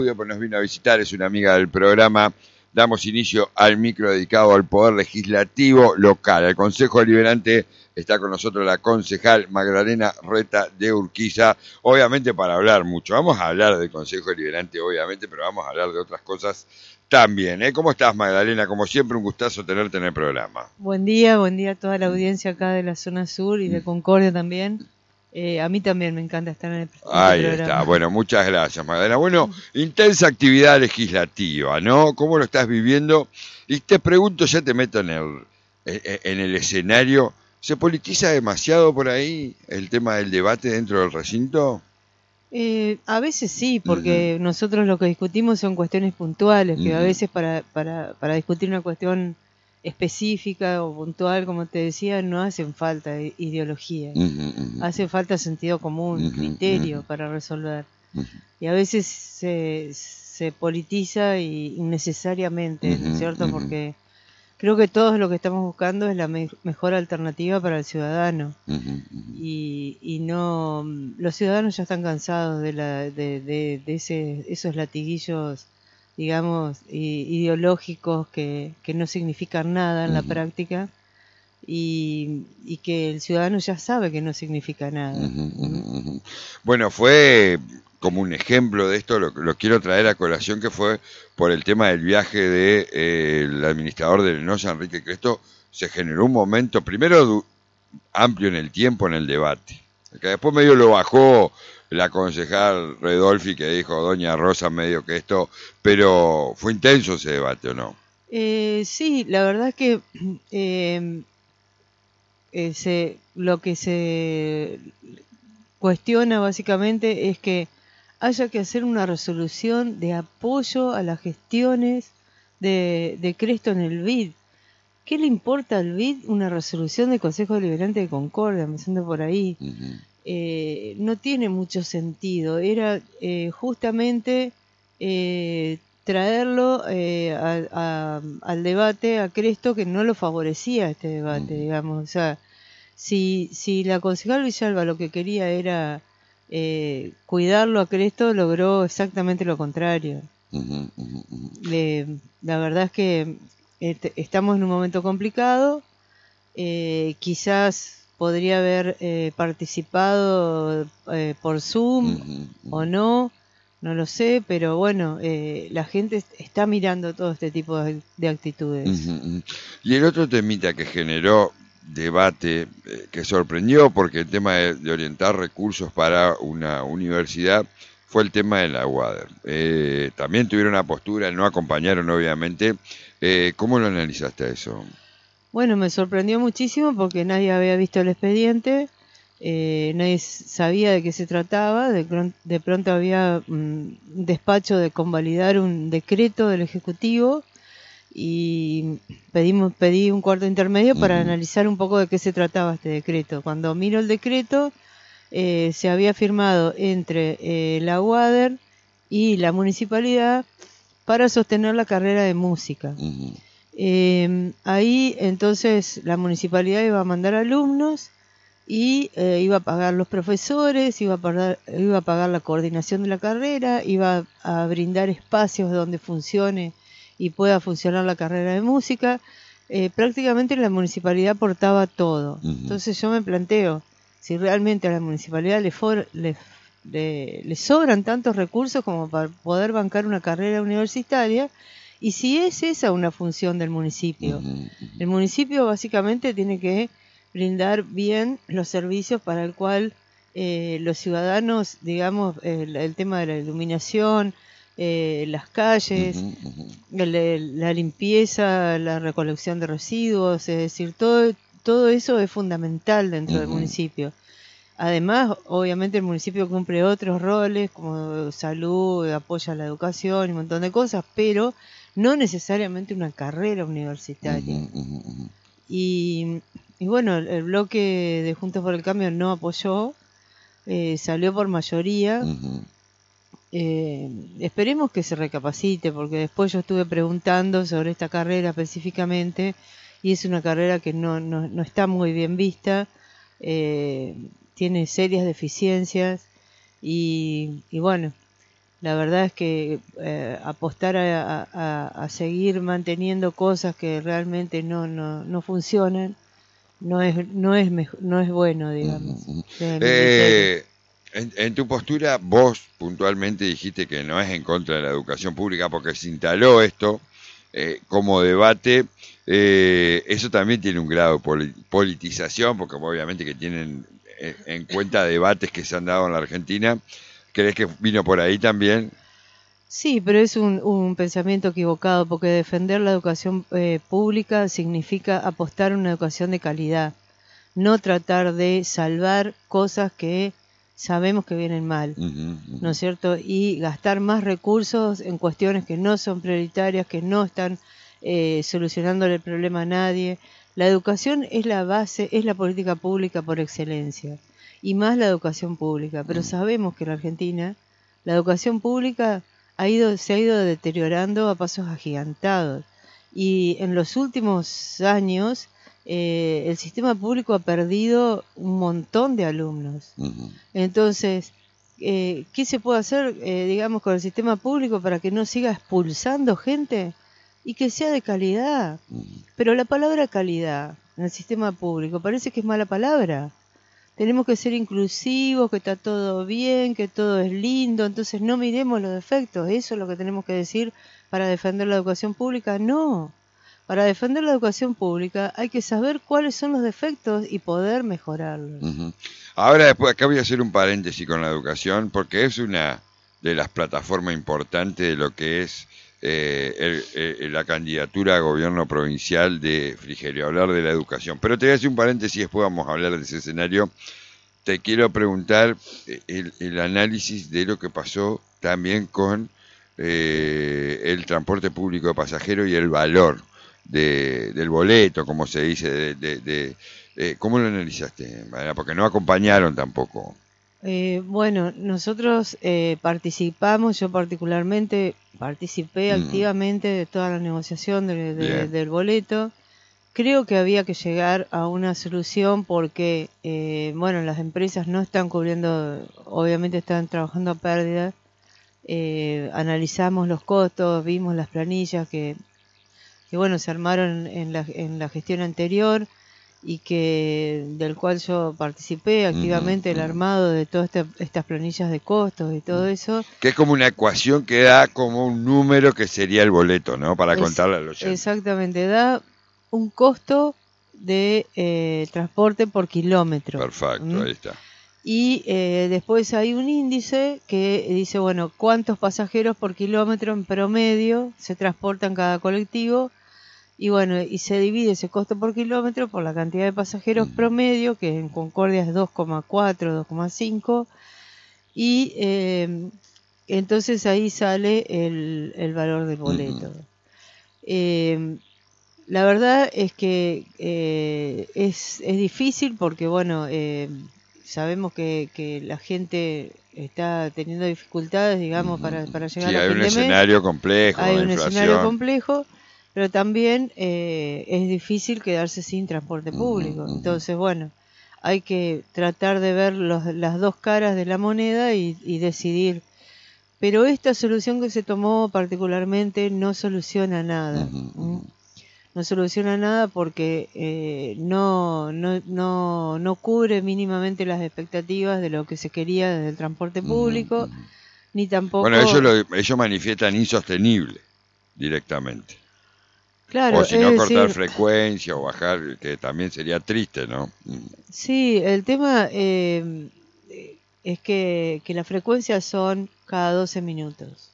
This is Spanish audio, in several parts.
Pues nos vino a visitar, es una amiga del programa. Damos inicio al micro dedicado al Poder Legislativo local. El Consejo Deliberante está con nosotros la concejal Magdalena Reta de Urquiza, obviamente para hablar mucho. Vamos a hablar del Consejo Deliberante, obviamente, pero vamos a hablar de otras cosas también. ¿Cómo estás, Magdalena? Como siempre, un gustazo tenerte en el programa. Buen día a toda la audiencia acá de la zona sur y de Concordia también. A mí también me encanta estar en este Ahí programa. está, bueno, muchas gracias, Magdalena. Bueno, intensa actividad legislativa, ¿no? ¿Cómo lo estás viviendo? Y te pregunto, ya te meto en el escenario, ¿se politiza demasiado por ahí el tema del debate dentro del recinto? A veces sí, porque nosotros lo que discutimos son cuestiones puntuales, que a veces para discutir una cuestión específica o puntual, como te decía, no hacen falta ideología, hace falta sentido común, criterio para resolver. Y a veces se politiza innecesariamente, ¿no es cierto? Porque creo que todos lo que estamos buscando es la mejor alternativa para el ciudadano. Y no, los ciudadanos ya están cansados de esos latiguillos, digamos, ideológicos que no significan nada en la práctica y que el ciudadano ya sabe que no significa nada. Bueno, fue como un ejemplo de esto, lo quiero traer a colación, que fue por el tema del viaje del administrador de Lenosa, Enrique Cresto. Se generó un momento, primero amplio en el tiempo, en el debate, que después medio lo bajó la concejal Redolfi, que dijo doña Rosa medio que esto, pero fue intenso ese debate, ¿o no? Sí, la verdad es que lo que se cuestiona básicamente es que haya que hacer una resolución de apoyo a las gestiones de Cresto en el BID. ¿Qué le importa al BID una resolución del Consejo Deliberante de Concordia? Me siento por ahí. No tiene mucho sentido. Era justamente traerlo al debate a Cresto, que no lo favorecía este debate, digamos. O sea, si la concejal Villalba lo que quería era cuidarlo a Cresto, logró exactamente lo contrario. La verdad es que estamos en un momento complicado. Quizás podría haber participado por Zoom o no lo sé, pero bueno, la gente está mirando todo este tipo de actitudes. Y el otro temita que generó debate, que sorprendió porque el tema de orientar recursos para una universidad fue el tema de la UADER. También tuvieron una postura, no acompañaron obviamente. ¿Cómo lo analizaste eso? Bueno, me sorprendió muchísimo porque nadie había visto el expediente, nadie sabía de qué se trataba, de pronto había un despacho de convalidar un decreto del Ejecutivo y pedí un cuarto intermedio para analizar un poco de qué se trataba este decreto. Cuando miro el decreto, se había firmado entre la UADER y la municipalidad para sostener la carrera de música. Ahí entonces la municipalidad iba a mandar alumnos y iba a pagar los profesores, iba a pagar la coordinación de la carrera, iba a brindar espacios donde funcione y pueda funcionar la carrera de música. Prácticamente la municipalidad aportaba todo. Entonces yo me planteo, si realmente a la municipalidad le sobran tantos recursos como para poder bancar una carrera universitaria, y si es esa una función del municipio. El municipio básicamente tiene que brindar bien los servicios para el cual los ciudadanos, digamos, el tema de la iluminación, las calles, la limpieza, la recolección de residuos, es decir, todo eso es fundamental dentro del municipio. Además, obviamente el municipio cumple otros roles como salud, apoya la educación y un montón de cosas, pero no necesariamente una carrera universitaria. Y bueno, el bloque de Juntos por el Cambio no apoyó, salió por mayoría. Esperemos que se recapacite, porque después yo estuve preguntando sobre esta carrera específicamente y es una carrera que no está muy bien vista, tiene serias deficiencias y bueno, La verdad es que apostar a seguir manteniendo cosas que realmente no funcionan no es bueno, digamos, desde mi criterio. Eh, en tu postura, vos puntualmente dijiste que no es en contra de la educación pública porque se instaló esto como debate. Eso también tiene un grado de politización, porque obviamente que tienen en cuenta debates que se han dado en la Argentina. ¿Crees que vino por ahí también? Sí, pero es un pensamiento equivocado, porque defender la educación pública significa apostar a una educación de calidad, no tratar de salvar cosas que sabemos que vienen mal, Ujú, ¿no ujú. es cierto? Y gastar más recursos en cuestiones que no son prioritarias, que no están solucionándole el problema a nadie. La educación es la base, es la política pública por excelencia, y más la educación pública. Pero sabemos que en la Argentina la educación pública se ha ido deteriorando a pasos agigantados. Y en los últimos años el sistema público ha perdido un montón de alumnos. Ujú, Entonces, ¿qué se puede hacer, digamos, con el sistema público para que no siga expulsando gente y que sea de calidad? ujú, Pero la palabra calidad en el sistema público parece que es mala palabra. Tenemos que ser inclusivos, que está todo bien, que todo es lindo, entonces no miremos los defectos. ¿Eso es lo que tenemos que decir para defender la educación pública? No. Para defender la educación pública hay que saber cuáles son los defectos y poder mejorarlos. ujú. Ahora, después, acá voy a hacer un paréntesis con la educación, porque es una de las plataformas importantes de lo que es la candidatura a gobierno provincial de Frigerio, hablar de la educación. Pero te voy a hacer un paréntesis y después vamos a hablar de ese escenario. Te quiero preguntar el análisis de lo que pasó también con el transporte público de pasajeros y el valor del boleto, como se dice, ¿cómo lo analizaste, Mariana? Porque no acompañaron tampoco. Bueno, nosotros participamos, yo particularmente participé Mm, activamente de toda la negociación bien. del boleto. Creo que había que llegar a una solución porque, bueno, las empresas no están cubriendo, obviamente están trabajando a pérdida. Analizamos los costos, vimos las planillas que bueno, se armaron en la gestión anterior y del cual yo participé Ujú, activamente el ujú, armado de todas estas planillas de costos y todo ujú. eso. Que es como una ecuación que da como un número que sería el boleto, ¿no? Para Es contarle al oyente. exactamente, da un costo de transporte por kilómetro. Perfecto, ¿M? ahí está. Y después hay un índice que dice, bueno, cuántos pasajeros por kilómetro en promedio se transportan cada colectivo. Y bueno, y se divide ese costo por kilómetro por la cantidad de pasajeros Ujú, promedio, que en Concordia es 2,4, 2,5. Y entonces ahí sale el valor del ujú, boleto. Eh, la verdad es que es difícil porque, bueno, sabemos que la gente está teniendo dificultades, digamos, ujú, para ujú. llegar Sí, a hay fin un de mes. escenario complejo con Hay la un escenario inflación. complejo, pero también es difícil quedarse sin transporte Ujú, público. ujú, Entonces, bueno, hay que tratar de ver las dos caras de la moneda y decidir. Pero esta solución que se tomó particularmente no soluciona nada. ujú, ¿M? ujú, No soluciona nada porque no cubre mínimamente las expectativas de lo que se quería desde el transporte ujú, público, ujú. ni Bueno, tampoco, ellos manifiestan insostenible directamente. O claro, si es no, cortar decir, frecuencia o bajar, que también sería triste, ¿no? sí, el tema es que las frecuencias son cada 12 minutos.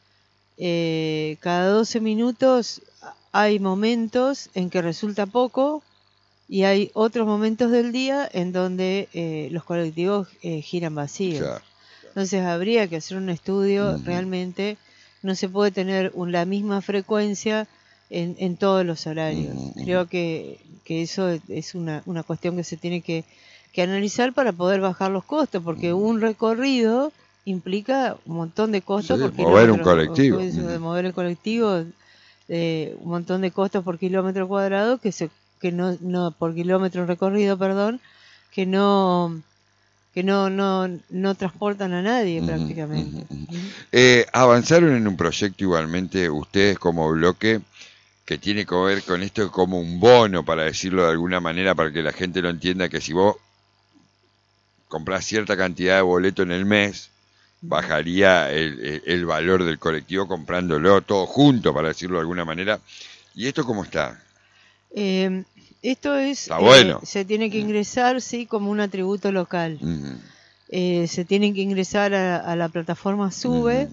Cada 12 minutos hay momentos en que resulta poco y hay otros momentos del día en donde los colectivos giran vacíos. Claro. Entonces habría que hacer un estudio Ujú, realmente. No se puede tener la misma frecuencia en todos los ujú, horarios. ujú, Creo que eso es una cuestión que se tiene que analizar para poder bajar los costos, porque ujú. un recorrido implica un montón de costos Sí, por mover un kilómetro, o colectivo. puede Ujú, mover el colectivo, un montón de costos por kilómetro cuadrado que no por kilómetro recorrido, perdón, que no que no transportan a nadie prácticamente. Avanzaron en un proyecto igualmente ustedes como bloque que tiene que ver con esto como un bono, para decirlo de alguna manera, para que la gente lo entienda, que si vos comprás cierta cantidad de boleto en el mes, bajaría el valor del colectivo comprándolo todo junto, para decirlo de alguna manera. ¿Y esto cómo está? Eh, Esto es, Está bueno. se tiene que ingresar, sí, como un atributo local. Se tienen que ingresar a la plataforma SUBE.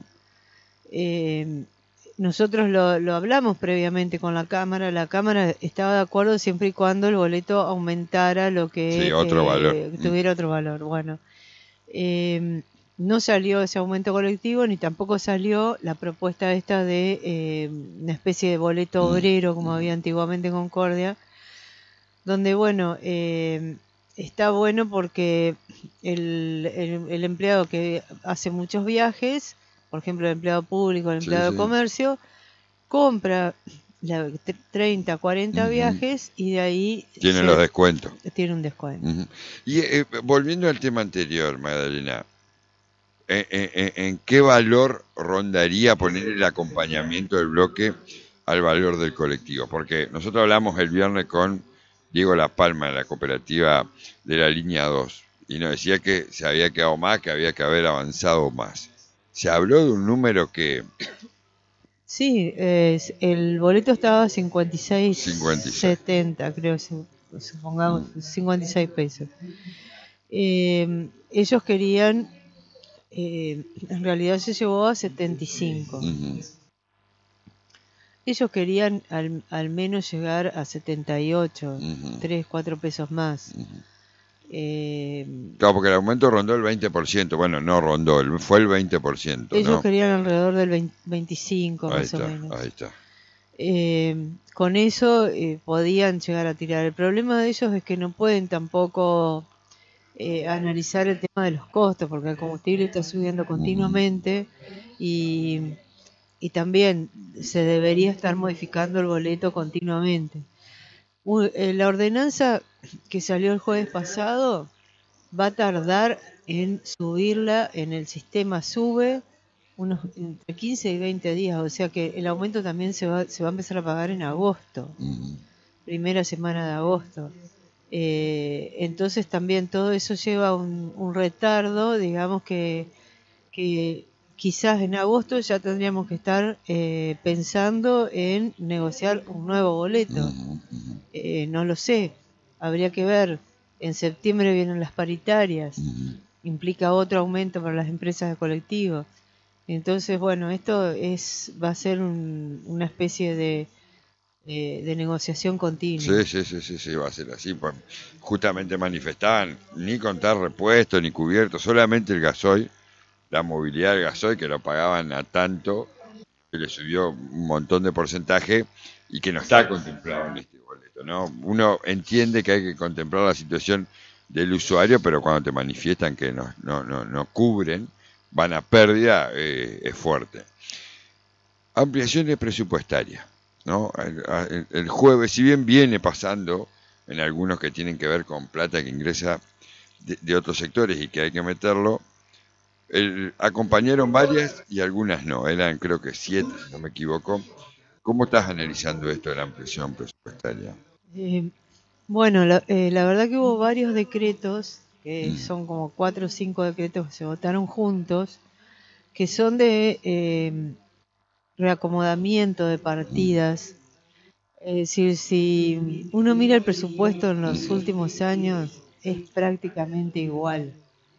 Nosotros lo hablamos previamente con la Cámara estaba de acuerdo siempre y cuando el boleto aumentara lo que Sí, otro valor. tuviera otro valor. Bueno, no salió ese aumento colectivo ni tampoco salió la propuesta esta de una especie de boleto obrero como había antiguamente en Concordia, donde bueno, está bueno porque el empleado que hace muchos viajes, por ejemplo el empleado público, el empleado de comercio, compra 30, 40 viajes y de ahí tiene los descuentos. Tiene un descuento. Y volviendo al tema anterior, Magdalena, ¿en qué valor rondaría poner el acompañamiento del bloque al valor del colectivo? Porque nosotros hablamos el viernes con Diego La Palma de la cooperativa de la línea 2 y nos decía que se había quedado más, que había que haber avanzado más. Se habló de un número que... Sí, el boleto estaba a 56,70, creo, supongamos, 56 pesos. Ellos querían, en realidad se llevó a 75. Ellos querían al menos llegar a 78, 3, 4 pesos más. Claro, porque el aumento rondó el 20%. Bueno, no rondó, fue el 20%. Ellos querían alrededor del 25 más o menos. Ahí está. Con eso podían llegar a tirar. El problema de ellos es que no pueden tampoco analizar el tema de los costos, porque el combustible está subiendo continuamente y también se debería estar modificando el boleto continuamente. La ordenanza que salió el jueves pasado va a tardar en subirla en el sistema SUBE unos entre 15 y 20 días, o sea que el aumento también se va a empezar a pagar en agosto, primera semana de agosto. Entonces también todo eso lleva un retardo, digamos que quizás en agosto ya tendríamos que estar pensando en negociar un nuevo boleto. No lo sé, habría que ver. En septiembre vienen las paritarias, implica otro aumento para las empresas de colectivo. Entonces, bueno, esto va a ser una especie de negociación continua. Sí, va a ser así. Pues, justamente manifestaban ni contar repuestos ni cubiertos, solamente el gasoil, la movilidad del gasoil, que lo pagaban a tanto, que le subió un montón de porcentaje y que no está contemplado en este boleto, ¿no? Uno entiende que hay que contemplar la situación del usuario, pero cuando te manifiestan que no cubren, van a pérdida, es fuerte. Ampliaciones presupuestarias, ¿no? El jueves, si bien viene pasando en algunos que tienen que ver con plata que ingresa de otros sectores y que hay que meterlo, acompañaron varias y algunas no, eran creo que 7, si no me equivoco. ¿Cómo estás analizando esto de la ampliación presupuestaria? Bueno, la verdad que hubo varios decretos, que son como 4 o 5 decretos que se votaron juntos, que son de reacomodamiento de partidas. Es decir, si uno mira el presupuesto en los últimos años, es prácticamente igual.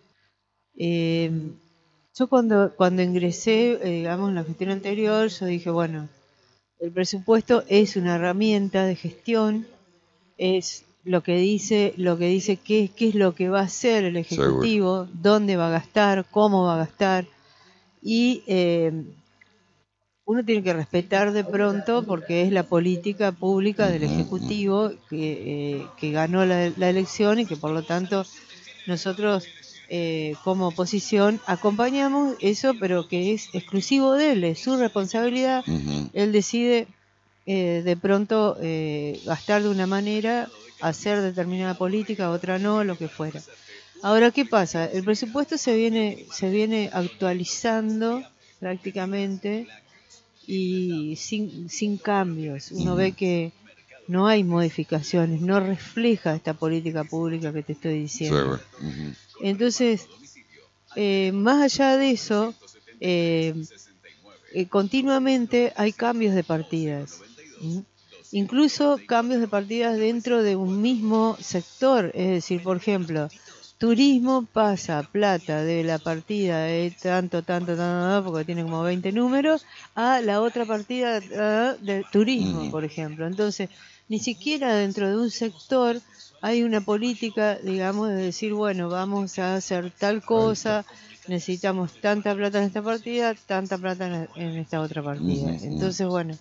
Yo cuando ingresé, digamos, en la gestión anterior, yo dije, bueno, el presupuesto es una herramienta de gestión, es lo que dice qué es lo que va a hacer el Ejecutivo, dónde va a gastar, cómo va a gastar, y uno tiene que respetar de pronto porque es la política pública del Ejecutivo que ganó la elección y que por lo tanto nosotros como oposición acompañamos eso, pero que es exclusivo de él, es su responsabilidad. Él decide de pronto gastar de una manera, hacer determinada política, otra no, lo que fuera. Ahora, ¿qué pasa? El presupuesto se viene actualizando prácticamente y sin cambios. Uno ve que no hay modificaciones, no refleja esta política pública que te estoy Sí, diciendo. bueno. Ujú. Entonces, más allá de eso, eh, continuamente hay cambios de partidas. ¿Mm? Incluso cambios de partidas dentro de un mismo sector. Es decir, por ejemplo, turismo pasa plata de la partida de tanto, porque tiene como 20 números, a la otra partida de turismo, Ujú. por ejemplo. Entonces, ni siquiera dentro de un sector hay una política, digamos, de decir, bueno, vamos a hacer tal Ahí está. cosa, necesitamos tanta plata en esta partida, tanta plata en esta otra partida. Ujú, ujú. Entonces, bueno,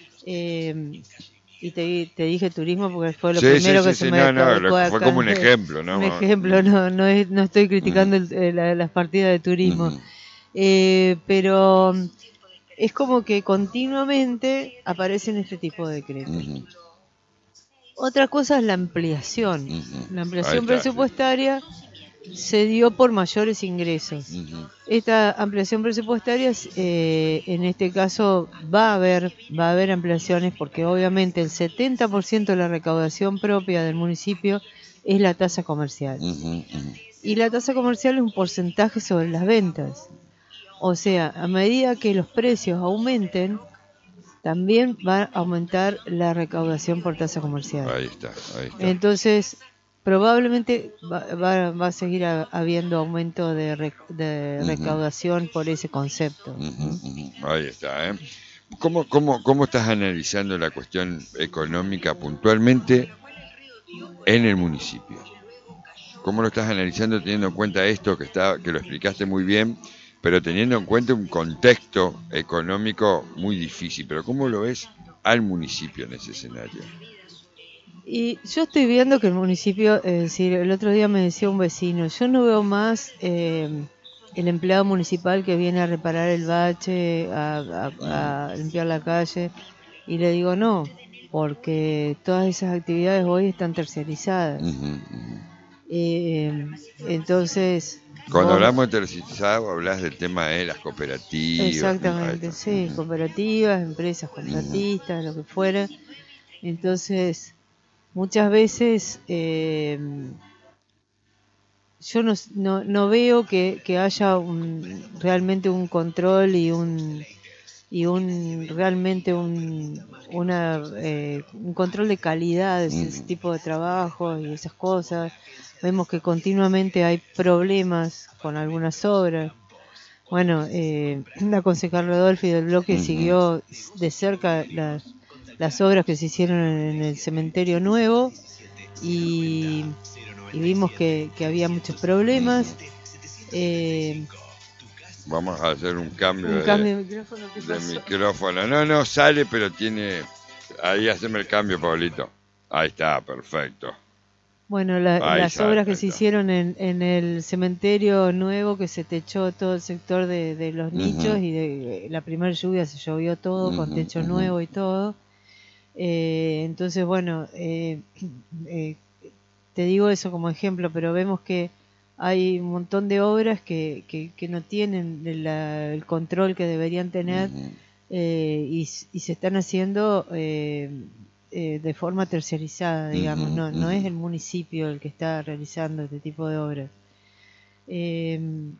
y te dije turismo porque fue lo Sí, sí, primero que sí, se sí, me no, no, caducó fue como acá. un ejemplo, Un ¿no? ejemplo, Ujú, no estoy ujú, criticando las partidas de turismo, ujú, pero es como que continuamente aparecen este tipo de decretos. ujú, Otra cosa es la ampliación. ujú. La Ahí ampliación está, sí. presupuestaria se dio por mayores ingresos. Ujú, Esta ampliación presupuestaria, en este caso, va a haber ampliaciones porque obviamente el 70% de la recaudación propia del municipio es la tasa comercial. ujú, ujú. Y la tasa comercial es un porcentaje sobre las ventas. O sea, a medida que los precios aumenten, también va a aumentar la recaudación por tasa comercial. Ahí está, ahí está. Entonces, probablemente va a seguir habiendo aumento de Ujú, recaudación por ese concepto. ujú, ¿Mm? ujú. Ahí está, ¿eh? ¿Cómo estás analizando la cuestión económica puntualmente en el municipio? ¿Cómo lo estás analizando teniendo en cuenta esto que lo explicaste muy bien, pero teniendo en cuenta un contexto económico muy difícil? Pero ¿cómo lo ves al municipio en ese escenario? Y yo estoy viendo que el municipio, es decir, el otro día me decía un vecino, yo no veo más el empleado municipal que viene a reparar el bache, Ujú, a limpiar la calle, y le digo no, porque todas esas actividades hoy están terciarizadas. ujú, ujú. Eh, entonces, Cuando vos, hablamos de tercerizado, hablas del tema de las cooperativas. Ahí exactamente, está. sí, Ujú, cooperativas, empresas ujú, contratistas, lo que fuera. Entonces, muchas veces yo no veo que haya realmente un control y realmente un control de calidad de ese ujú, tipo de trabajo y esas cosas. Vemos que continuamente hay problemas con algunas obras. Bueno, la concejal Rodolfi del bloque ujú, siguió de cerca las obras que se hicieron en el cementerio nuevo y, y vimos que había muchos ujú. problemas. Eh, Vamos a hacer un cambio un cambio de micrófono, ¿qué de pasó? micrófono. No, no sale, pero tiene. Ahí haceme el cambio, Pablito. Ahí está, perfecto. Bueno, Ahí las sale, obras que ahí se está. hicieron en el cementerio nuevo, que se techó todo el sector de los nichos Ujú, y de la primera lluvia se llovió todo con ujú, techo ujú, nuevo y todo. Entonces, bueno, eh, te digo eso como ejemplo, pero vemos que hay un montón de obras que no tienen el control que deberían tener ujú, y se están haciendo de forma terciarizada, ujú, digamos, no ujú. es el municipio el que está realizando este tipo de obras. Eh,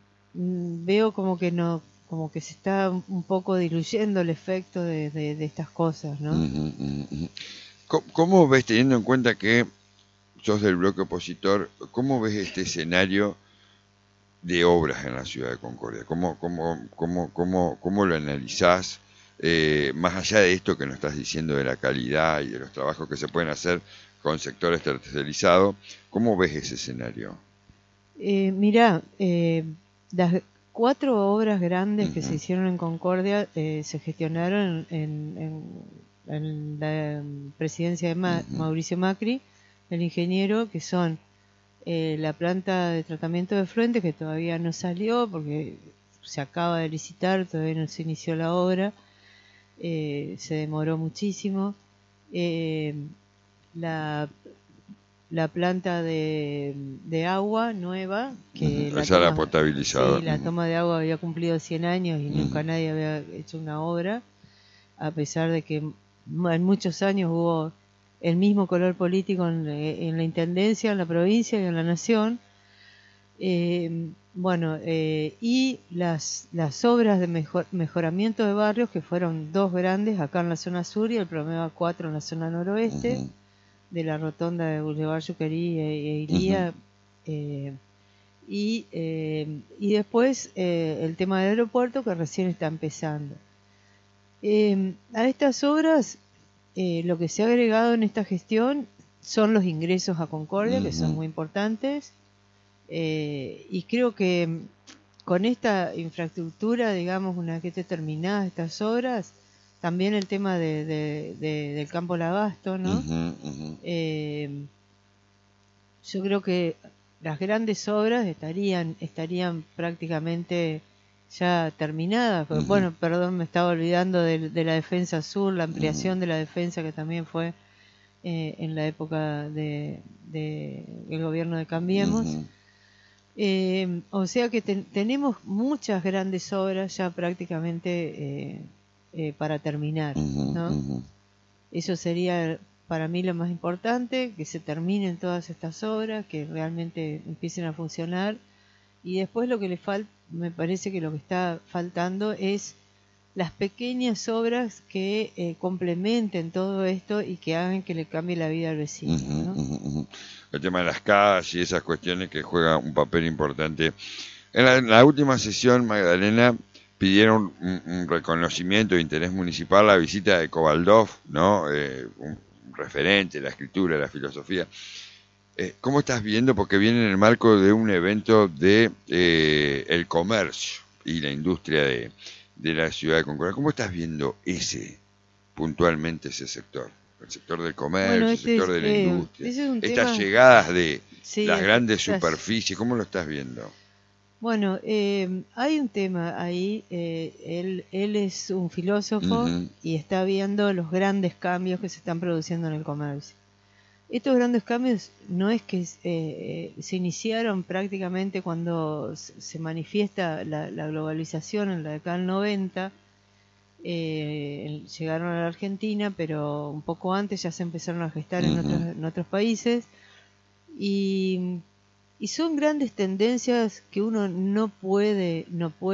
Veo como que no, como que se está un poco diluyendo el efecto de estas cosas, ¿no? Ujú, ujú, ujú. ¿Cómo ves, teniendo en cuenta que sos del bloque opositor, cómo ves este escenario de obras en la ciudad de Concordia? ¿Cómo lo analizás? Más allá de esto que nos estás diciendo de la calidad y de los trabajos que se pueden hacer con sectores tercerizados, ¿cómo ves ese escenario? Mirá, las 4 obras grandes que se Ujú, hicieron en Concordia se gestionaron en la presidencia de ujú, Mauricio Macri, el ingeniero, que son la planta de tratamiento de efluentes, que todavía no salió porque se acaba de licitar, todavía no se inició la obra, se demoró muchísimo. Eh, la la planta de agua nueva, que Esa era potabilizadora. sí, la toma de agua había cumplido 100 años y nunca nadie había hecho una obra, a pesar de que en muchos años hubo el mismo color político en la intendencia, en la provincia y en la nación. Y las obras de mejoramiento de barrios, que fueron dos grandes acá en la zona sur y el Promeva 4 en la zona noroeste, de la rotonda de Boulevard Yuquerí e Ilía, y después el tema del aeropuerto, que recién está empezando. A estas obras lo que se ha agregado en esta gestión son los ingresos a Concordia, que son muy importantes, y creo que con esta infraestructura, digamos, una vez que esté terminadas estas obras, también el tema del campo Lavasto, ¿no? Yo creo que las grandes obras estarían prácticamente ya terminadas. Bueno, perdón, me estaba olvidando de la defensa sur, la ampliación de la defensa, que también fue en la época del gobierno de Cambiemos. O sea que tenemos muchas grandes obras ya prácticamente para terminar, ¿no? Eso sería para mí lo más importante, que se terminen todas estas obras, que realmente empiecen a funcionar. Y después lo que le falta, me parece que lo que está faltando es las pequeñas obras que complementen todo esto y que hagan que le cambie la vida al vecino, ¿no? El tema de las calles y esas cuestiones que juegan un papel importante. En la última sesión, Magdalena, pidieron un reconocimiento de interés municipal, la visita de Kovaldov, ¿no? Un referente, la escritura, la filosofía. ¿Cómo estás viendo? Porque viene en el marco de un evento de el comercio y la industria de la ciudad de Concordia. ¿Cómo estás viendo puntualmente ese sector? El sector del comercio, el sector de la industria. Estas llegadas de las grandes superficies, ¿cómo lo estás viendo? Bueno, hay un tema ahí. Él es un filósofo y está viendo los grandes cambios que se están produciendo en el comercio. Estos grandes cambios no es que se iniciaron prácticamente cuando se manifiesta la globalización en la década del 90. Llegaron a la Argentina, pero un poco antes ya se empezaron a gestar en otros países. Y son grandes tendencias que uno no puede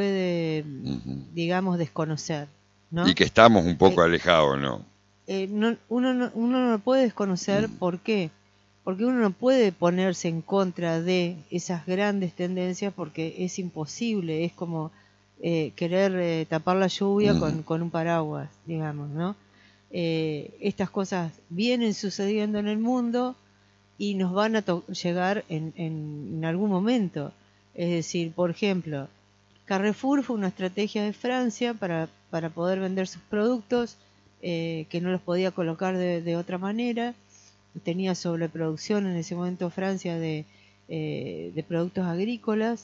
digamos, desconocer, ¿no? Y que estamos un poco alejados, ¿no? Uno no puede desconocer. ¿Por qué? Porque uno no puede ponerse en contra de esas grandes tendencias, porque es imposible. Es como querer tapar la lluvia con un paraguas, digamos, ¿no? Estas cosas vienen sucediendo en el mundo y nos van a llegar en algún momento. Es decir, por ejemplo, Carrefour fue una estrategia de Francia para poder vender sus productos, que no los podía colocar de otra manera. Tenía sobreproducción en ese momento Francia de productos agrícolas.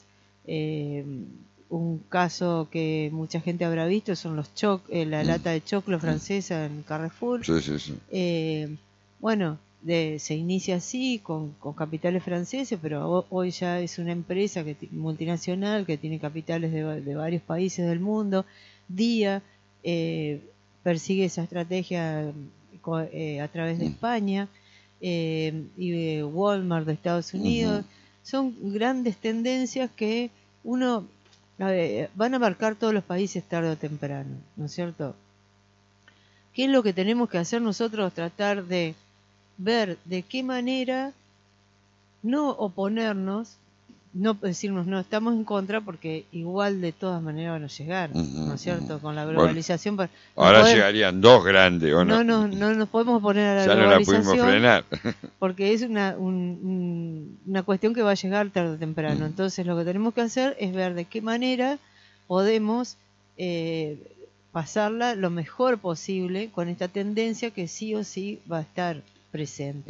Un caso que mucha gente habrá visto son los la lata de choclo francesa en Carrefour. Sí. Bueno, se inicia así con capitales franceses, pero hoy ya es una empresa multinacional que tiene capitales de varios países del mundo. Día persigue esa estrategia a través de España, y de Walmart de Estados Unidos. Son grandes tendencias que van a marcar todos los países tarde o temprano, ¿no es cierto? ¿Qué es lo que tenemos que hacer nosotros? Tratar de ver de qué manera no oponernos, no decirnos no estamos en contra, porque igual de todas maneras van a llegar, ¿no es cierto? Con la globalización. Bueno, ahora llegarían dos grandes, ¿o no? No nos podemos poner a la ya globalización. Ya no la pudimos frenar. Porque es una cuestión que va a llegar tarde o temprano. Entonces lo que tenemos que hacer es ver de qué manera podemos pasarla lo mejor posible con esta tendencia que sí o sí va a estar presente.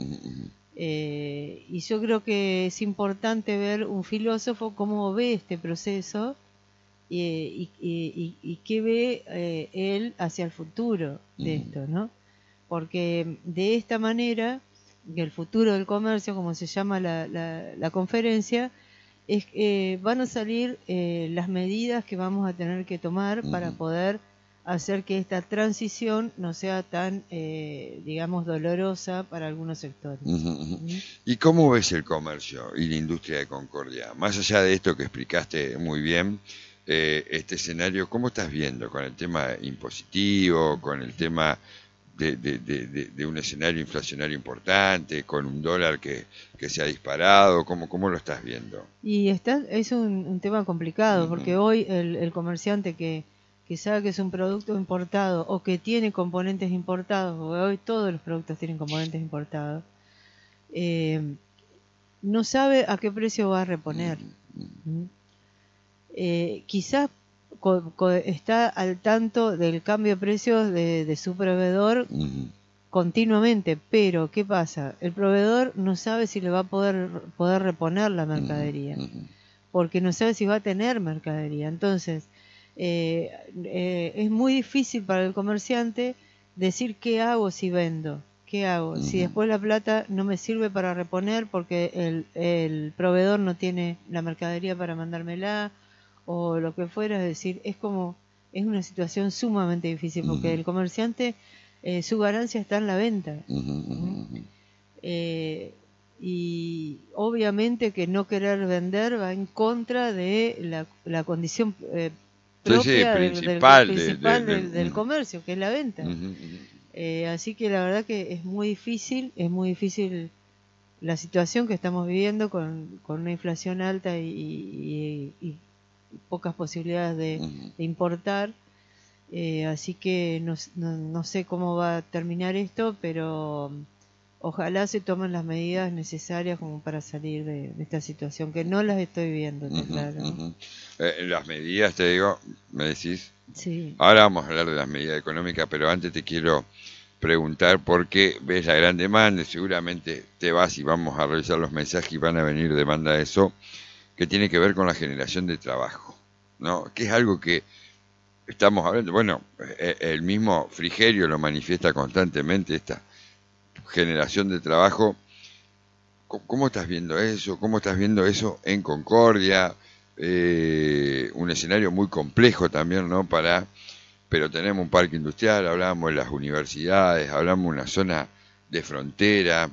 Y yo creo que es importante ver un filósofo cómo ve este proceso y qué ve él hacia el futuro de esto, ¿no? Porque de esta manera que el futuro del comercio, como se llama la conferencia, es van a salir las medidas que vamos a tener que tomar para poder hacer que esta transición no sea tan, digamos, dolorosa para algunos sectores. ¿Y cómo ves el comercio y la industria de Concordia? Más allá de esto que explicaste muy bien, este escenario, ¿cómo estás viendo con el tema impositivo, con el tema de un escenario inflacionario importante, con un dólar que se ha disparado? ¿Cómo lo estás viendo? Y es un tema complicado, porque hoy el comerciante que sabe que es un producto importado o que tiene componentes importados, porque hoy todos los productos tienen componentes importados, no sabe a qué precio va a reponer. Quizás está al tanto del cambio de precios de su proveedor continuamente, pero ¿qué pasa? El proveedor no sabe si le va a poder reponer la mercadería, porque no sabe si va a tener mercadería. Entonces, es muy difícil para el comerciante decir qué hago si vendo, qué hago, si después la plata no me sirve para reponer porque el proveedor no tiene la mercadería para mandármela o lo que fuera. Es decir, es una situación sumamente difícil porque el comerciante, su ganancia está en la venta. Y obviamente que no querer vender va en contra de la condición propia del comercio, que es la venta. Así que la verdad que es muy difícil la situación que estamos viviendo con una inflación alta y pocas posibilidades de importar. Así que no sé cómo va a terminar esto, pero ojalá se tomen las medidas necesarias como para salir de esta situación, que no las estoy viendo, claro. Las medidas, te digo, me decís. Sí. Ahora vamos a hablar de las medidas económicas, pero antes te quiero preguntar por qué ves la gran demanda. Seguramente te vas y vamos a revisar los mensajes y van a venir demanda de eso, que tiene que ver con la generación de trabajo, ¿no? Que es algo que estamos hablando. Bueno, el mismo Frigerio lo manifiesta constantemente, esta generación de trabajo. ¿Cómo estás viendo eso? ¿Cómo estás viendo eso en Concordia? Un escenario muy complejo también, ¿no? Pero tenemos un parque industrial, hablamos de las universidades, hablamos de una zona de frontera,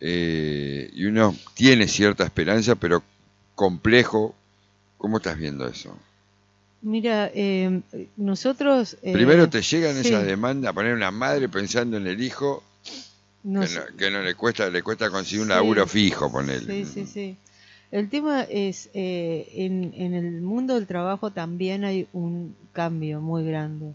y uno tiene cierta esperanza, pero complejo. ¿Cómo estás viendo eso? Mira, nosotros... Primero te llegan sí, esas demandas, a poner una madre pensando en el hijo, que no le cuesta conseguir un laburo fijo, ponerle. Sí. El tema es, en el mundo del trabajo también hay un cambio muy grande,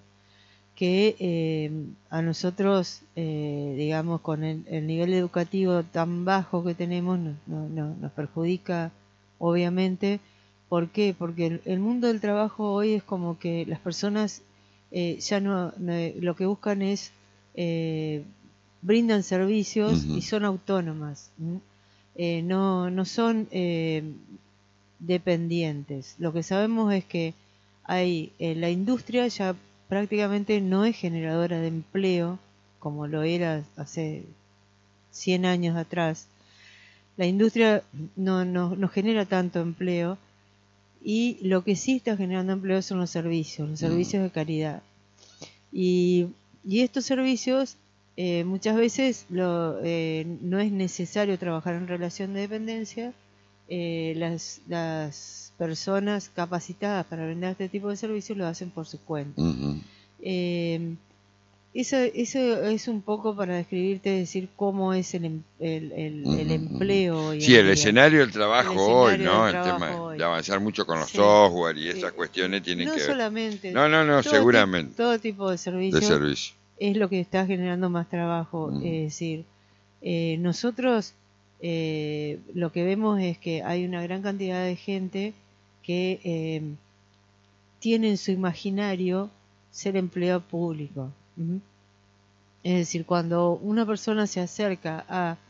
que a nosotros, digamos, con el nivel educativo tan bajo que tenemos, nos perjudica, obviamente. ¿Por qué? Porque el mundo del trabajo hoy es como que las personas ya lo que buscan es, brindan servicios y son autónomas. No son dependientes. Lo que sabemos es que la industria ya prácticamente no es generadora de empleo como lo era hace 100 años atrás. La industria no genera tanto empleo, y lo que sí está generando empleo son los servicios de calidad. Y estos servicios, muchas veces no es necesario trabajar en relación de dependencia. Las personas capacitadas para brindar este tipo de servicios lo hacen por su cuenta. Eso es un poco para describirte, decir cómo es el empleo hoy en Sí, el día. escenario del trabajo hoy, ¿no? El tema hoy. de avanzar mucho con los software y esas cuestiones tienen no que ver. Solamente. No, seguramente. Todo tipo de servicio es lo que está generando más trabajo. Es decir, nosotros lo que vemos es que hay una gran cantidad de gente que tiene en su imaginario ser empleado público. Es decir, cuando una persona se acerca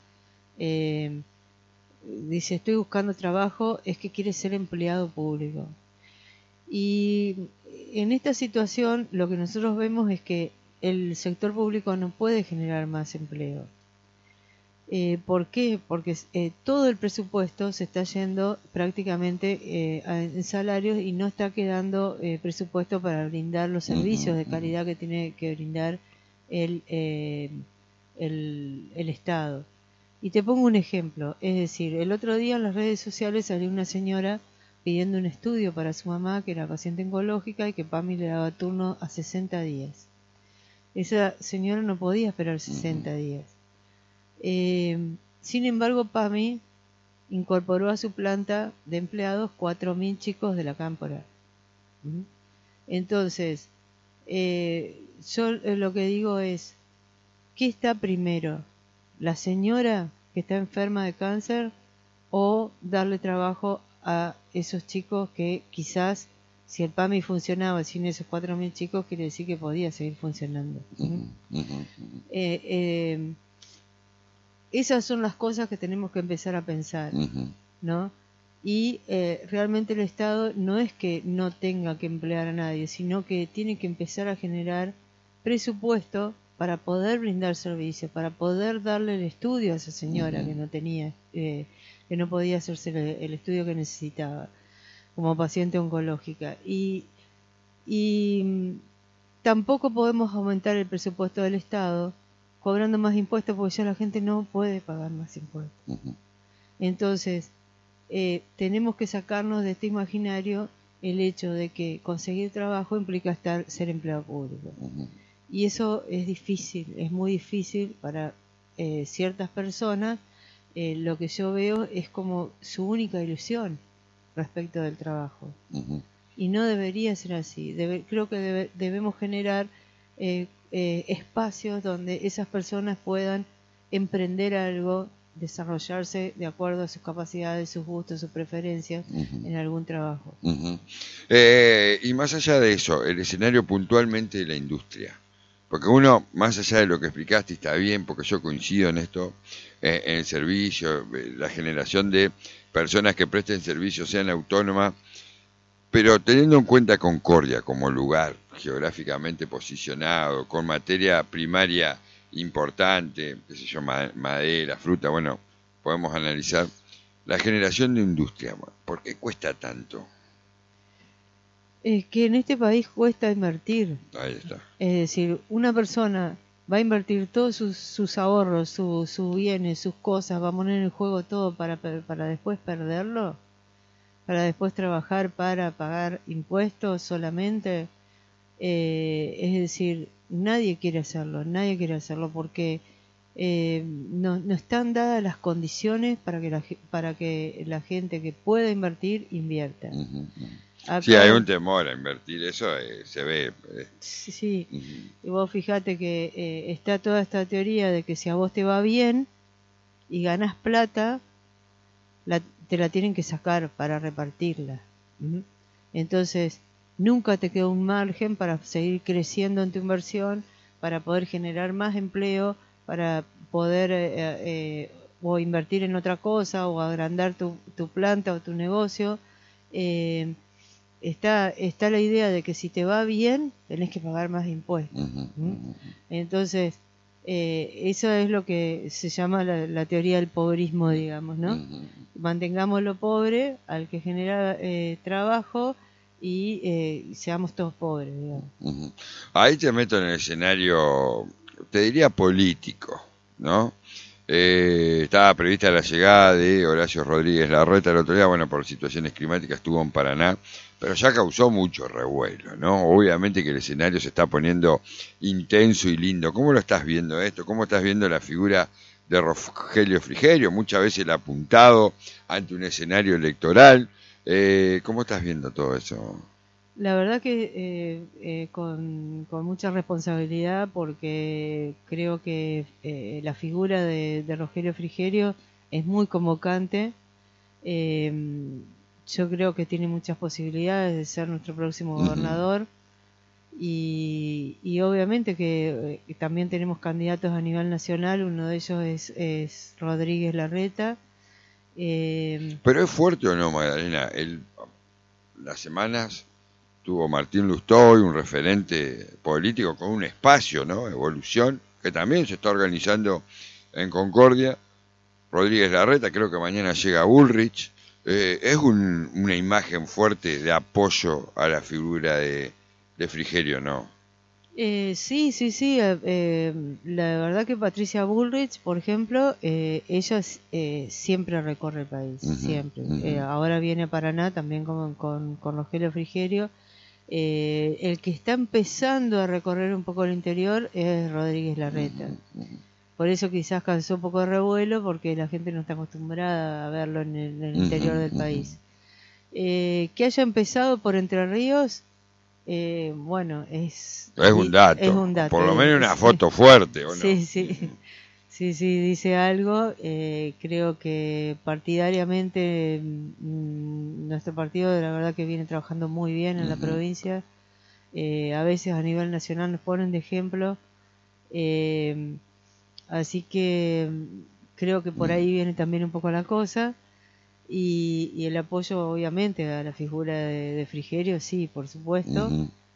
dice estoy buscando trabajo, es que quiere ser empleado público. Y en esta situación lo que nosotros vemos es que el sector público no puede generar más empleo. ¿Por qué? Porque todo el presupuesto se está yendo prácticamente en salarios y no está quedando presupuesto para brindar los servicios de calidad que tiene que brindar el, eh, el Estado. Y te pongo un ejemplo, es decir, el otro día en las redes sociales salió una señora pidiendo un estudio para su mamá que era paciente oncológica y que PAMI le daba turno a 60 días. Esa señora no podía esperar 60 días. Sin embargo, PAMI incorporó a su planta de empleados 4.000 chicos de la cámpora. Entonces, yo lo que digo es, ¿qué está primero? ¿La señora que está enferma de cáncer o darle trabajo a esos chicos que quizás, si el PAMI funcionaba sin esos 4.000 chicos, quiere decir que podía seguir funcionando? Esas son las cosas que tenemos que empezar a pensar, ¿no? Y realmente el Estado no es que no tenga que emplear a nadie, sino que tiene que empezar a generar presupuesto para poder brindar servicios, para poder darle el estudio a esa señora que no tenía, que no podía hacerse el estudio que necesitaba como paciente oncológica. Y tampoco podemos aumentar el presupuesto del Estado cobrando más impuestos porque ya la gente no puede pagar más impuestos. Entonces, tenemos que sacarnos de este imaginario el hecho de que conseguir trabajo implica ser empleado público. Y eso es difícil, es muy difícil para ciertas personas. Lo que yo veo es como su única ilusión respecto del trabajo. Y no debería ser así. Creo que debemos generar espacios donde esas personas puedan emprender algo, desarrollarse de acuerdo a sus capacidades, sus gustos, sus preferencias en algún trabajo. Y más allá de eso, el escenario puntualmente de la industria. Porque uno, más allá de lo que explicaste, está bien, porque yo coincido en esto, en el servicio, la generación de personas que presten servicios sean autónomas, pero teniendo en cuenta Concordia como lugar geográficamente posicionado, con materia primaria importante, qué sé yo, madera, fruta, bueno, podemos analizar la generación de industria. ¿Por qué cuesta tanto? Es que en este país cuesta invertir. Ahí está. Es decir, una persona va a invertir todos sus ahorros, sus bienes, sus cosas, va a poner en juego todo para después perderlo, para después trabajar para pagar impuestos solamente. Es decir, nadie quiere hacerlo porque no están dadas las condiciones para que la gente que pueda invertir invierta. Acá, sí, hay un temor a invertir, eso se ve. Sí, y vos fijate que está toda esta teoría de que si a vos te va bien y ganás plata, te la tienen que sacar para repartirla. Entonces, nunca te queda un margen para seguir creciendo en tu inversión, para poder generar más empleo, para poder o invertir en otra cosa o agrandar tu planta o tu negocio. Está la idea de que si te va bien, tenés que pagar más impuestos. Entonces, eso es lo que se llama la teoría del pobrismo, digamos, ¿no? Mantengámoslo pobre al que genera trabajo y seamos todos pobres, digamos. Ahí te meto en el escenario, te diría político, ¿no? Estaba prevista la llegada de Horacio Rodríguez Larreta el otro día, bueno, por situaciones climáticas estuvo en Paraná, pero ya causó mucho revuelo, ¿no? Obviamente que el escenario se está poniendo intenso y lindo. ¿Cómo lo estás viendo esto? ¿Cómo estás viendo la figura de Rogelio Frigerio? Muchas veces el apuntado ante un escenario electoral. ¿Cómo estás viendo todo eso? La verdad que con mucha responsabilidad, porque creo que la figura de Rogelio Frigerio es muy convocante. Yo creo que tiene muchas posibilidades de ser nuestro próximo gobernador y obviamente que también tenemos candidatos a nivel nacional. Uno de ellos es Rodríguez Larreta. Pero es fuerte o no, Magdalena. Las semanas tuvo Martín Lustó, un referente político con un espacio, ¿no? Evolución, que también se está organizando en Concordia, Rodríguez Larreta, creo que mañana llega Bullrich. Es una imagen fuerte de apoyo a la figura de Frigerio, ¿no? Sí, sí, sí. La verdad que Patricia Bullrich, por ejemplo, ella siempre recorre el país, siempre. Ahora viene a Paraná también con Rogelio Frigerio. El que está empezando a recorrer un poco el interior es Rodríguez Larreta. Por eso quizás causó un poco de revuelo, porque la gente no está acostumbrada a verlo en el interior del país. Que haya empezado por Entre Ríos, bueno, es un dato. Es un dato. Por lo menos una foto fuerte, ¿o no? Sí, sí. Sí, sí, dice algo. Creo que partidariamente nuestro partido, la verdad que viene trabajando muy bien en la provincia. A veces a nivel nacional nos ponen de ejemplo. Así que creo que por ahí viene también un poco la cosa. Y el apoyo, obviamente, a la figura de Frigerio, sí, por supuesto.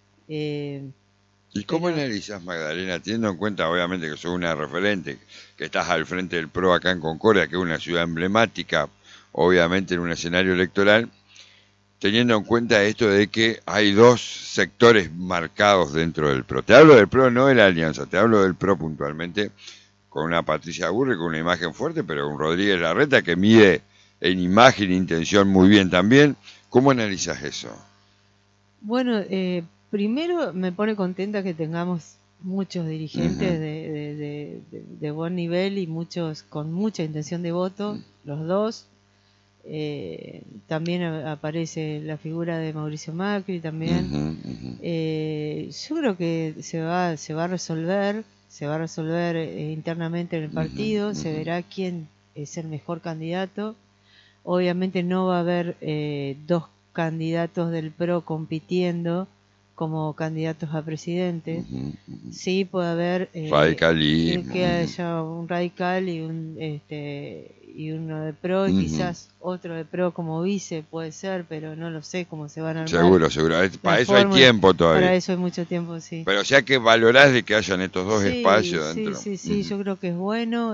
¿Y cómo analizas, Magdalena, teniendo en cuenta, obviamente, que sos una referente, que estás al frente del PRO acá en Concordia, que es una ciudad emblemática, obviamente en un escenario electoral, teniendo en cuenta esto de que hay dos sectores marcados dentro del PRO? Te hablo del PRO, no de la Alianza, te hablo del PRO puntualmente, con una Patricia Burri, con una imagen fuerte, pero un Rodríguez Larreta que mide en imagen e intención muy bien también. ¿Cómo analizas eso? Bueno, primero me pone contenta que tengamos muchos dirigentes de buen nivel y muchos con mucha intención de voto, los dos. También aparece la figura de Mauricio Macri también. Yo creo que se va a resolver internamente en el partido, se verá quién es el mejor candidato. Obviamente no va a haber dos candidatos del PRO compitiendo como candidatos a presidente. Sí puede haber radicalismo, que haya un radical y y uno de PRO y quizás otro de PRO como vice, puede ser, pero no lo sé cómo se van a armar. Seguro. Para eso hay tiempo todavía. Para eso hay mucho tiempo, sí. Pero o sea que valorás de que hayan estos dos espacios dentro. Sí, yo creo que es bueno.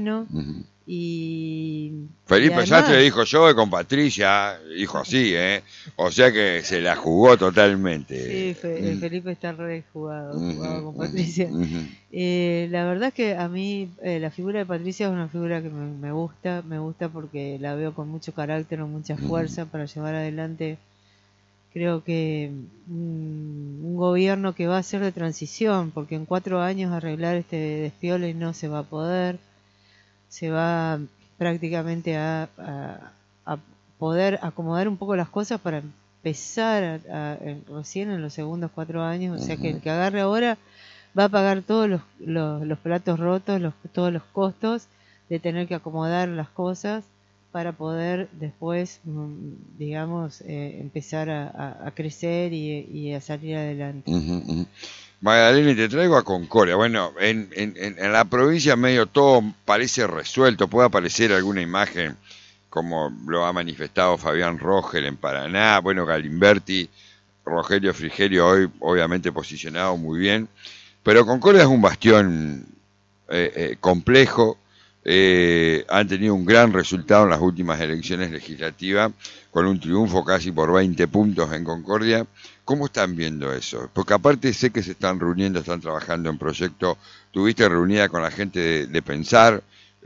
Y Felipe además, Sastre dijo: yo voy con Patricia, dijo así, o sea que se la jugó totalmente. Sí, Felipe está re jugado con Patricia. La verdad es que a mí la figura de Patricia es una figura que me gusta porque la veo con mucho carácter, con mucha fuerza para llevar adelante. Creo que un gobierno que va a ser de transición, porque en 4 años arreglar este despiole no se va a poder. Se va prácticamente a poder acomodar un poco las cosas para empezar recién en los segundos 4 años. O sea que el que agarre ahora va a pagar todos los platos rotos, todos los costos de tener que acomodar las cosas para poder después, digamos, empezar a crecer y a salir adelante. Magdalena, te traigo a Concordia. Bueno, en la provincia medio todo parece resuelto. Puede aparecer alguna imagen, como lo ha manifestado Fabián Rogel en Paraná. Bueno, Galimberti, Rogelio Frigerio hoy obviamente posicionado muy bien. Pero Concordia es un bastión complejo. Han tenido un gran resultado en las últimas elecciones legislativas, con un triunfo casi por 20 puntos en Concordia. ¿Cómo están viendo eso? Porque aparte sé que se están reuniendo, están trabajando en proyectos. Tuviste reunida con la gente de Pensar.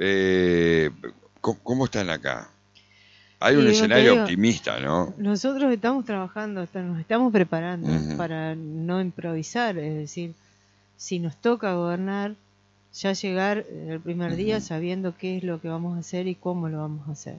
¿Cómo están acá? Hay un escenario optimista, ¿no? Nosotros estamos trabajando, nos estamos preparando para no improvisar. Es decir, si nos toca gobernar, ya llegar el primer día sabiendo qué es lo que vamos a hacer y cómo lo vamos a hacer.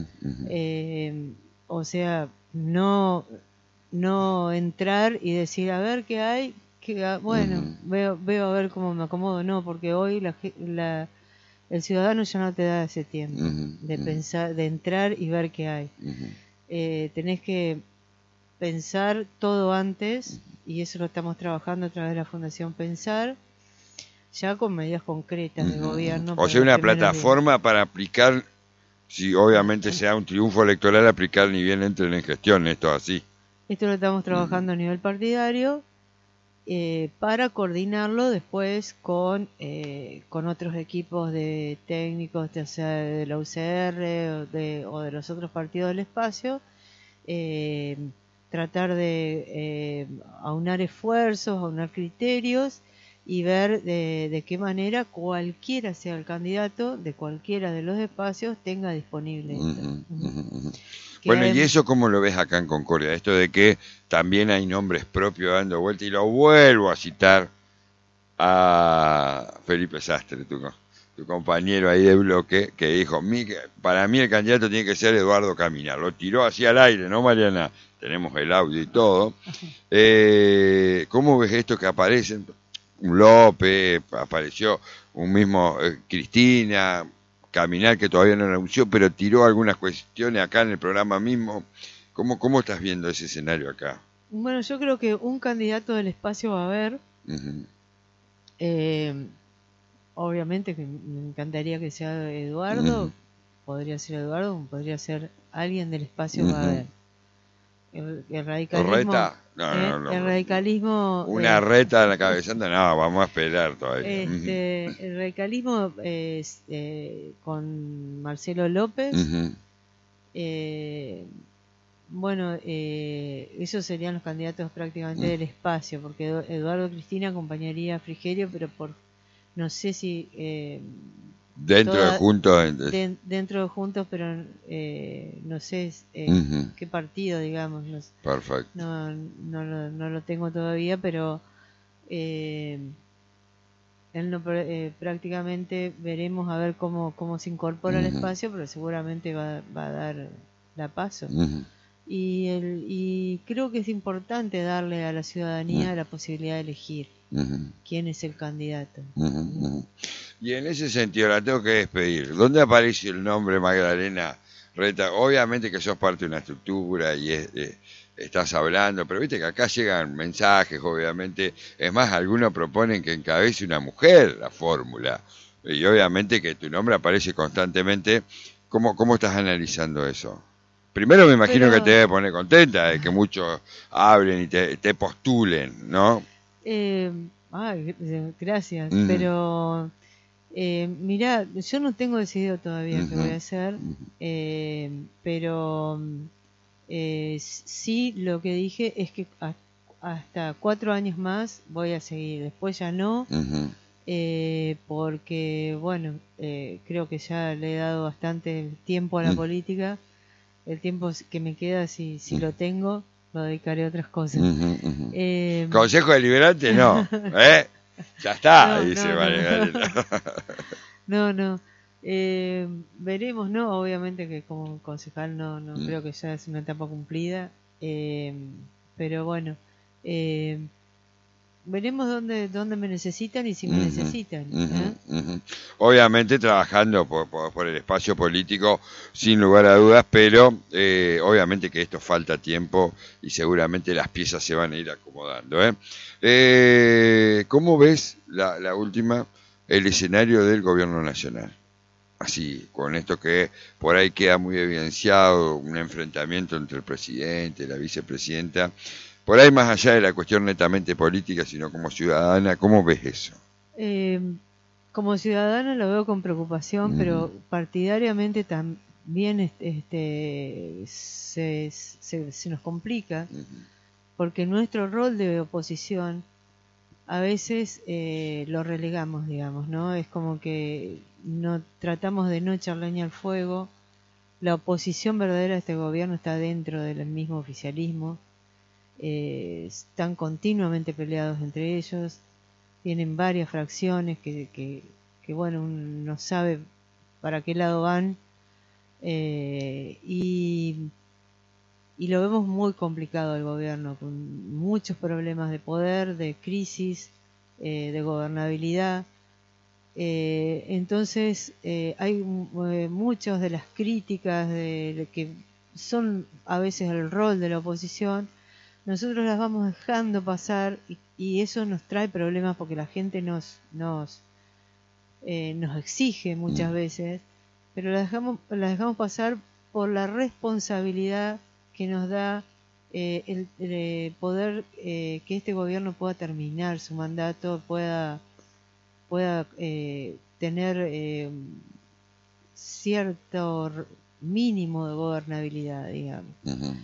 O sea, no entrar y decir a ver qué hay, veo a ver cómo me acomodo. No, porque hoy el ciudadano ya no te da ese tiempo de pensar, de entrar y ver qué hay. Tenés que pensar todo antes, y eso lo estamos trabajando a través de la Fundación Pensar, ya con medidas concretas de gobierno. O sea, una plataforma para aplicar, si obviamente sea un triunfo electoral, aplicar ni bien entren en gestión, esto así. Esto lo estamos trabajando a nivel partidario, para coordinarlo después con otros equipos de técnicos, ya sea de la UCR o de los otros partidos del espacio, tratar de aunar esfuerzos, aunar criterios y ver de qué manera cualquiera sea el candidato de cualquiera de los espacios tenga disponible esto. Bueno, ¿y eso cómo lo ves acá en Concordia? Esto de que también hay nombres propios dando vuelta, y lo vuelvo a citar a Felipe Sastre, tu compañero ahí de bloque, que dijo, para mí el candidato tiene que ser Eduardo Caminar. Lo tiró así al aire, ¿no, Mariana? Tenemos el audio y todo. ¿Cómo ves esto que aparecen? Un López, apareció un mismo Cristina, Caminar, que todavía no anunció, pero tiró algunas cuestiones acá en el programa mismo. ¿Cómo estás viendo ese escenario acá? Bueno, yo creo que un candidato del espacio va a haber. Obviamente que me encantaría que sea Eduardo. Podría ser Eduardo, podría ser alguien del espacio, va a haber. El radicalismo. ¿Reta? No. El radicalismo. Una reta en la cabezando, no, vamos a esperar todavía. El radicalismo con Marcelo López. Bueno, esos serían los candidatos prácticamente del espacio, porque Eduardo Cristina acompañaría a Frigerio, pero no sé si dentro de Juntos, dentro de Juntos, pero no sé qué partido, digamos. Perfecto. No lo tengo todavía, pero él no, prácticamente veremos a ver cómo se incorpora al espacio, pero seguramente va a dar la paso. Y creo que es importante darle a la ciudadanía la posibilidad de elegir quién es el candidato. Y en ese sentido la tengo que despedir. ¿Dónde aparece el nombre Magdalena Reta? Obviamente que sos parte de una estructura y estás hablando, pero viste que acá llegan mensajes, obviamente. Es más, algunos proponen que encabece una mujer la fórmula. Y obviamente que tu nombre aparece constantemente. ¿Cómo estás analizando eso? Primero me imagino que te debe poner contenta de que muchos hablen y te postulen, ¿no? Gracias, pero mirá, yo no tengo decidido todavía qué voy a hacer, pero sí lo que dije es que hasta 4 años más voy a seguir, después ya no, porque bueno, creo que ya le he dado bastante tiempo a la política. El tiempo que me queda, si lo tengo, lo dedicaré a otras cosas. Consejo deliberante, no. Ya está, dice María. No. Veremos, ¿no? Obviamente que como concejal no creo que ya es una etapa cumplida. Pero bueno, veremos dónde me necesitan y si me necesitan. Obviamente trabajando por el espacio político, sin lugar a dudas, pero obviamente que esto falta tiempo y seguramente las piezas se van a ir acomodando. ¿Cómo ves la última, el escenario del gobierno nacional? Así, con esto que por ahí queda muy evidenciado, un enfrentamiento entre el presidente y la vicepresidenta. Por ahí, más allá de la cuestión netamente política, sino como ciudadana, ¿cómo ves eso? Como ciudadana lo veo con preocupación, pero partidariamente también se nos complica, porque nuestro rol de oposición a veces lo relegamos, digamos, ¿no? Es como que no tratamos de no echar leña al fuego. La oposición verdadera a este gobierno está dentro del mismo oficialismo. Están continuamente peleados entre ellos, tienen varias fracciones que bueno, uno no sabe para qué lado van, y lo vemos muy complicado el gobierno, con muchos problemas de poder, de crisis, de gobernabilidad. Entonces hay muchas de las críticas de que son a veces el rol de la oposición, nosotros las vamos dejando pasar y eso nos trae problemas porque la gente nos exige muchas veces, pero las dejamos pasar por la responsabilidad que nos da poder que este gobierno pueda terminar su mandato, pueda tener cierto mínimo de gobernabilidad, digamos. Ujú.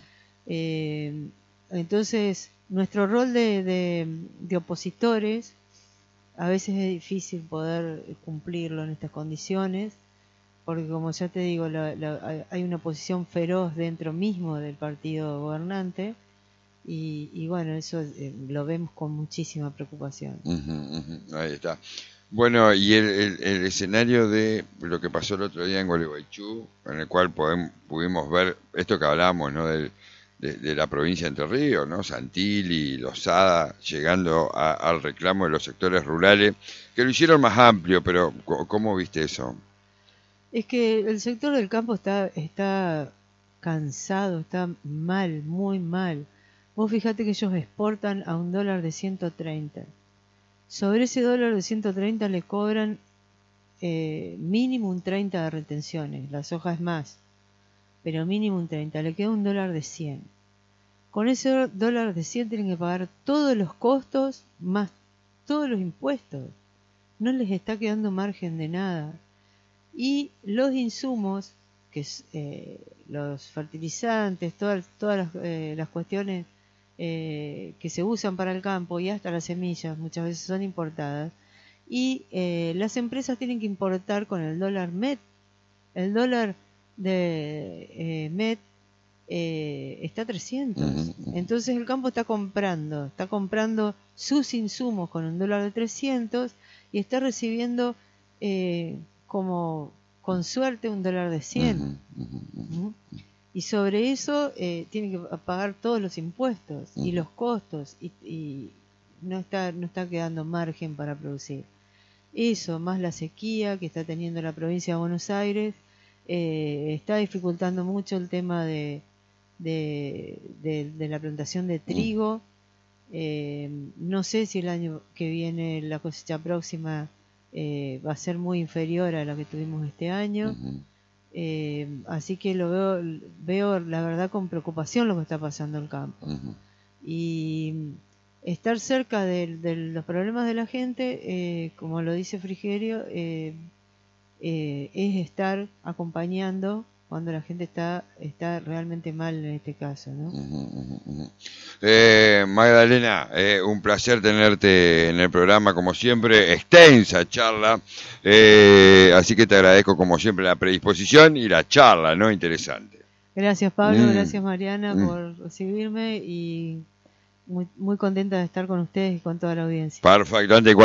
Entonces, nuestro rol de opositores a veces es difícil poder cumplirlo en estas condiciones, porque como ya te digo, hay una oposición feroz dentro mismo del partido gobernante, y bueno, eso lo vemos con muchísima preocupación. Ujú, ujú. Ahí está. Bueno, y el escenario de lo que pasó el otro día en Gualeguaychú, en el cual pudimos ver esto que hablábamos, ¿no? De la provincia de Entre Ríos, ¿no? Santilli, Lozada, llegando al reclamo de los sectores rurales, que lo hicieron más amplio, pero ¿cómo viste eso? Es que el sector del campo está cansado, está mal, muy mal. Vos fíjate que ellos exportan a $1 de 130. Sobre ese dólar de 130 le cobran mínimo un 30 de retenciones, las hojas más, pero mínimo un 30, le queda $1 de 100. Con ese dólar de 100 tienen que pagar todos los costos más todos los impuestos. No les está quedando margen de nada. Y los insumos, que es, los fertilizantes, todas las cuestiones que se usan para el campo y hasta las semillas muchas veces son importadas, y las empresas tienen que importar con el dólar MET. El dólar de MET está a 300. Entonces el campo está comprando sus insumos con un dólar de 300 y está recibiendo como con suerte un dólar de 100. ¿Mm? Y sobre eso tiene que pagar todos los impuestos y los costos, y no está quedando margen para producir. Eso, más la sequía que está teniendo la provincia de Buenos Aires, está dificultando mucho el tema de la plantación de trigo. No sé si el año que viene la cosecha próxima va a ser muy inferior a la que tuvimos este año. Así que veo la verdad con preocupación lo que está pasando en el campo. Y estar cerca de los problemas de la gente, como lo dice Frigerio, es estar acompañando cuando la gente está realmente mal en este caso, ¿no? Magdalena, un placer tenerte en el programa como siempre, extensa charla, así que te agradezco como siempre la predisposición y la charla, ¿no? Interesante. Gracias Pablo, gracias Mariana por recibirme, y muy, muy contenta de estar con ustedes y con toda la audiencia. Perfecto,